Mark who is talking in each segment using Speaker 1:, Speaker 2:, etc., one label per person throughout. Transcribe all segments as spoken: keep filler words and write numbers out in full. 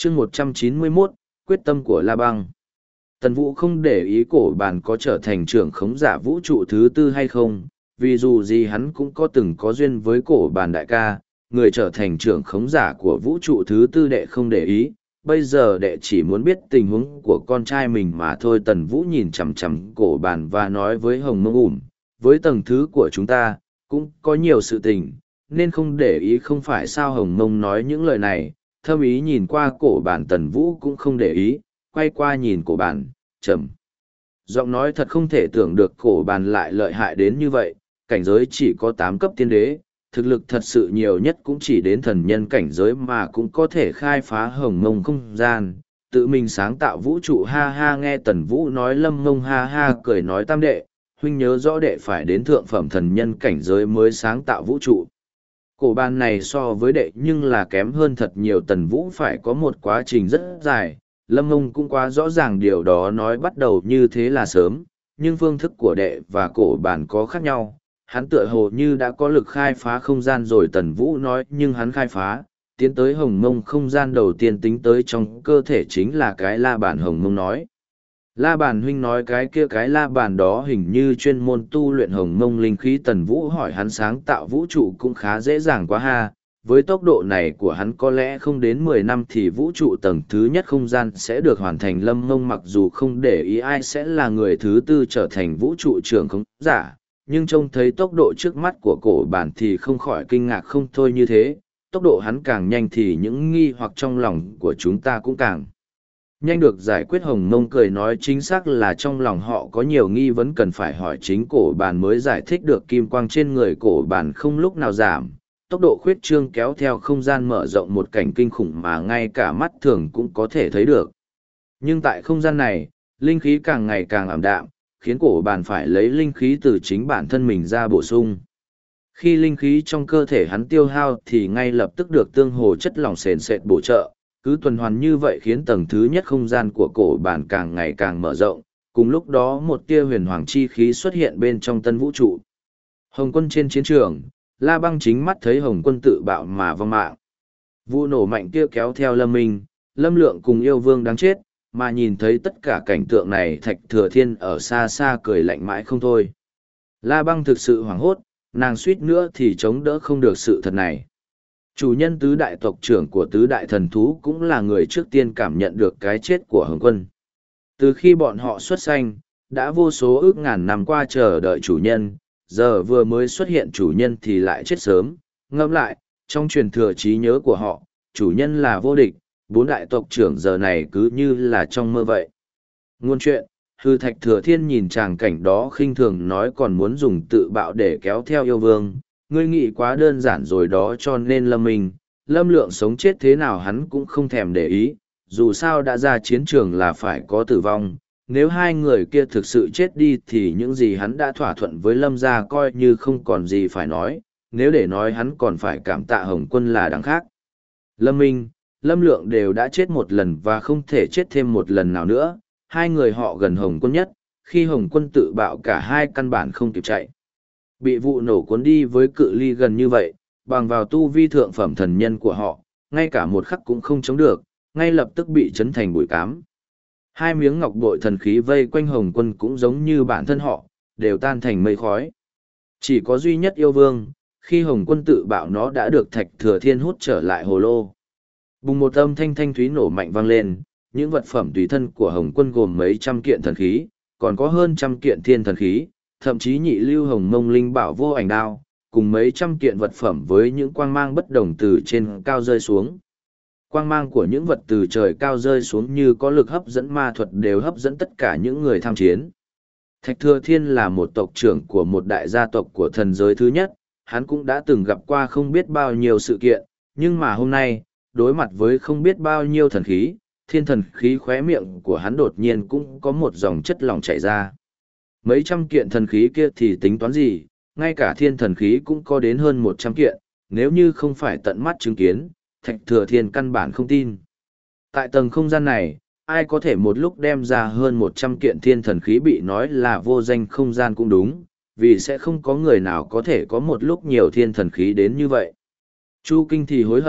Speaker 1: chương một trăm chín mươi mốt, quyết tâm của La Băng. Tần Vũ không để ý cổ bàn có trở thành trưởng khống giả vũ trụ thứ tư hay không, vì dù gì hắn cũng có từng có duyên với cổ bàn đại ca, người trở thành trưởng khống giả của vũ trụ thứ tư đệ không để ý, bây giờ đệ chỉ muốn biết tình huống của con trai mình mà thôi. Tần Vũ nhìn chằm chằm cổ bàn và nói với Hồng Mông ủm, với tầng thứ của chúng ta, cũng có nhiều sự tình, nên không để ý. Không phải sao? Hồng Mông nói những lời này, thâm ý nhìn qua cổ bàn. Tần Vũ cũng không để ý, quay qua nhìn cổ bàn, trầm giọng nói, thật không thể tưởng được cổ bàn lại lợi hại đến như vậy, cảnh giới chỉ có tám cấp tiên đế, thực lực thật sự nhiều nhất cũng chỉ đến thần nhân cảnh giới mà cũng có thể khai phá hồng mông không gian, tự mình sáng tạo vũ trụ. Ha ha. Nghe Tần Vũ nói, Lâm Mông ha ha cười nói, tam đệ, huynh nhớ rõ đệ phải đến thượng phẩm thần nhân cảnh giới mới sáng tạo vũ trụ. Cổ bàn này so với đệ nhưng là kém hơn thật nhiều. Tần Vũ phải có một quá trình rất dài, Lâm Mông cũng quá rõ ràng điều đó, nói bắt đầu như thế là sớm, nhưng phương thức của đệ và cổ bàn có khác nhau. Hắn tựa hồ như đã có lực khai phá không gian rồi. Tần Vũ nói, nhưng hắn khai phá, tiến tới hồng mông không gian đầu tiên tính tới trong cơ thể chính là cái la bàn. Hồng Mông nói, la bàn huynh nói cái kia cái la bàn đó hình như chuyên môn tu luyện hồng mông linh khí. Tần Vũ hỏi, hắn sáng tạo vũ trụ cũng khá dễ dàng quá ha, với tốc độ này của hắn có lẽ không đến mười năm thì vũ trụ tầng thứ nhất không gian sẽ được hoàn thành. Lâm Mông mặc dù không để ý ai sẽ là người thứ tư trở thành vũ trụ trưởng khống giả, nhưng trông thấy tốc độ trước mắt của cổ bản thì không khỏi kinh ngạc không thôi. Như thế, tốc độ hắn càng nhanh thì những nghi hoặc trong lòng của chúng ta cũng càng nhanh được giải quyết. Hồng Mông cười nói, chính xác là trong lòng họ có nhiều nghi vấn cần phải hỏi chính cổ bản mới giải thích được. Kim quang trên người cổ bản không lúc nào giảm, tốc độ khuyết trương kéo theo không gian mở rộng một cảnh kinh khủng mà ngay cả mắt thường cũng có thể thấy được. Nhưng tại không gian này, linh khí càng ngày càng ảm đạm, khiến cổ bàn phải lấy linh khí từ chính bản thân mình ra bổ sung. Khi linh khí trong cơ thể hắn tiêu hao thì ngay lập tức được tương hồ chất lỏng sền sệt bổ trợ, cứ tuần hoàn như vậy khiến tầng thứ nhất không gian của cổ bàn càng ngày càng mở rộng. Cùng lúc đó một tia huyền hoàng chi khí xuất hiện bên trong tân vũ trụ. Hồng Quân trên chiến trường, La Băng chính mắt thấy Hồng Quân tự bạo mà vong mạng. Vụ nổ mạnh kia kéo theo Lâm Minh, Lâm Lượng cùng yêu vương đáng chết, mà nhìn thấy tất cả cảnh tượng này, Thạch Thừa Thiên ở xa xa cười lạnh mãi không thôi. La Băng thực sự hoảng hốt, nàng suýt nữa thì chống đỡ không được sự thật này. Chủ nhân tứ đại tộc trưởng của tứ đại thần thú cũng là người trước tiên cảm nhận được cái chết của Hồng Quân. Từ khi bọn họ xuất sanh, đã vô số ước ngàn năm qua chờ đợi chủ nhân, giờ vừa mới xuất hiện chủ nhân thì lại chết sớm. Ngẫm lại, trong truyền thừa trí nhớ của họ, chủ nhân là vô địch, bốn đại tộc trưởng giờ này cứ như là trong mơ vậy. Ngôn chuyện, hư Thạch Thừa Thiên nhìn tràng cảnh đó khinh thường nói, còn muốn dùng tự bạo để kéo theo yêu vương, ngươi nghĩ quá đơn giản rồi đó. Cho nên Lâm Minh, Lâm Lượng sống chết thế nào hắn cũng không thèm để ý, dù sao đã ra chiến trường là phải có tử vong. Nếu hai người kia thực sự chết đi thì những gì hắn đã thỏa thuận với Lâm gia coi như không còn gì phải nói, nếu để nói hắn còn phải cảm tạ Hồng Quân là đằng khác. Lâm Minh, Lâm Lượng đều đã chết một lần và không thể chết thêm một lần nào nữa, hai người họ gần Hồng Quân nhất, khi Hồng Quân tự bạo cả hai căn bản không kịp chạy. Bị vụ nổ cuốn đi với cự ly gần như vậy, bằng vào tu vi thượng phẩm thần nhân của họ, ngay cả một khắc cũng không chống được, ngay lập tức bị chấn thành bụi cám. Hai miếng ngọc bội thần khí vây quanh Hồng Quân cũng giống như bản thân họ, đều tan thành mây khói. Chỉ có duy nhất yêu vương, khi Hồng Quân tự bạo nó đã được Thạch Thừa Thiên hút trở lại hồ lô. Bùng một âm thanh thanh thúy nổ mạnh vang lên, những vật phẩm tùy thân của Hồng Quân gồm mấy trăm kiện thần khí, còn có hơn trăm kiện thiên thần khí, thậm chí nhị lưu hồng mông linh bảo vô ảnh đao, cùng mấy trăm kiện vật phẩm với những quang mang bất đồng từ trên cao rơi xuống. Quang mang của những vật từ trời cao rơi xuống như có lực hấp dẫn ma thuật, đều hấp dẫn tất cả những người tham chiến. Thạch Thừa Thiên là một tộc trưởng của một đại gia tộc của thần giới thứ nhất, hắn cũng đã từng gặp qua không biết bao nhiêu sự kiện, nhưng mà hôm nay, đối mặt với không biết bao nhiêu thần khí, thiên thần khí khóe miệng của hắn đột nhiên cũng có một dòng chất lỏng chảy ra. Mấy trăm kiện thần khí kia thì tính toán gì, ngay cả thiên thần khí cũng có đến hơn một trăm kiện, nếu như không phải tận mắt chứng kiến, Thạch Thừa Thiên căn bản không tin. Tại tầng không gian này, ai có thể một lúc đem ra hơn một trăm kiện thiên thần khí, bị nói là vô danh không gian cũng đúng, vì sẽ không có người nào có thể có một lúc nhiều thiên thần khí đến như vậy. Chu Kinh thì hối hận,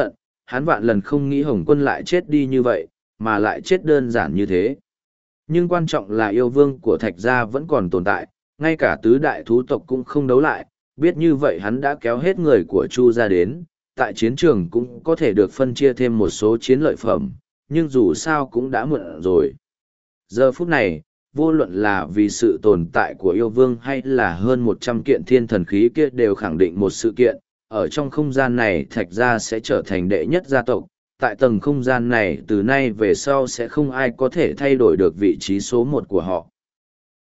Speaker 1: hắn vạn lần không nghĩ Hồng Quân lại chết đi như vậy, mà lại chết đơn giản như thế. Nhưng quan trọng là yêu vương của Thạch Gia vẫn còn tồn tại, ngay cả tứ đại thú tộc cũng không đấu lại, biết như vậy hắn đã kéo hết người của Chu gia đến, tại chiến trường cũng có thể được phân chia thêm một số chiến lợi phẩm, nhưng dù sao cũng đã muộn rồi. Giờ phút này, vô luận là vì sự tồn tại của yêu vương hay là hơn một trăm kiện thiên thần khí kia đều khẳng định một sự kiện, ở trong không gian này Thạch Gia sẽ trở thành đệ nhất gia tộc, tại tầng không gian này từ nay về sau sẽ không ai có thể thay đổi được vị trí số một của họ.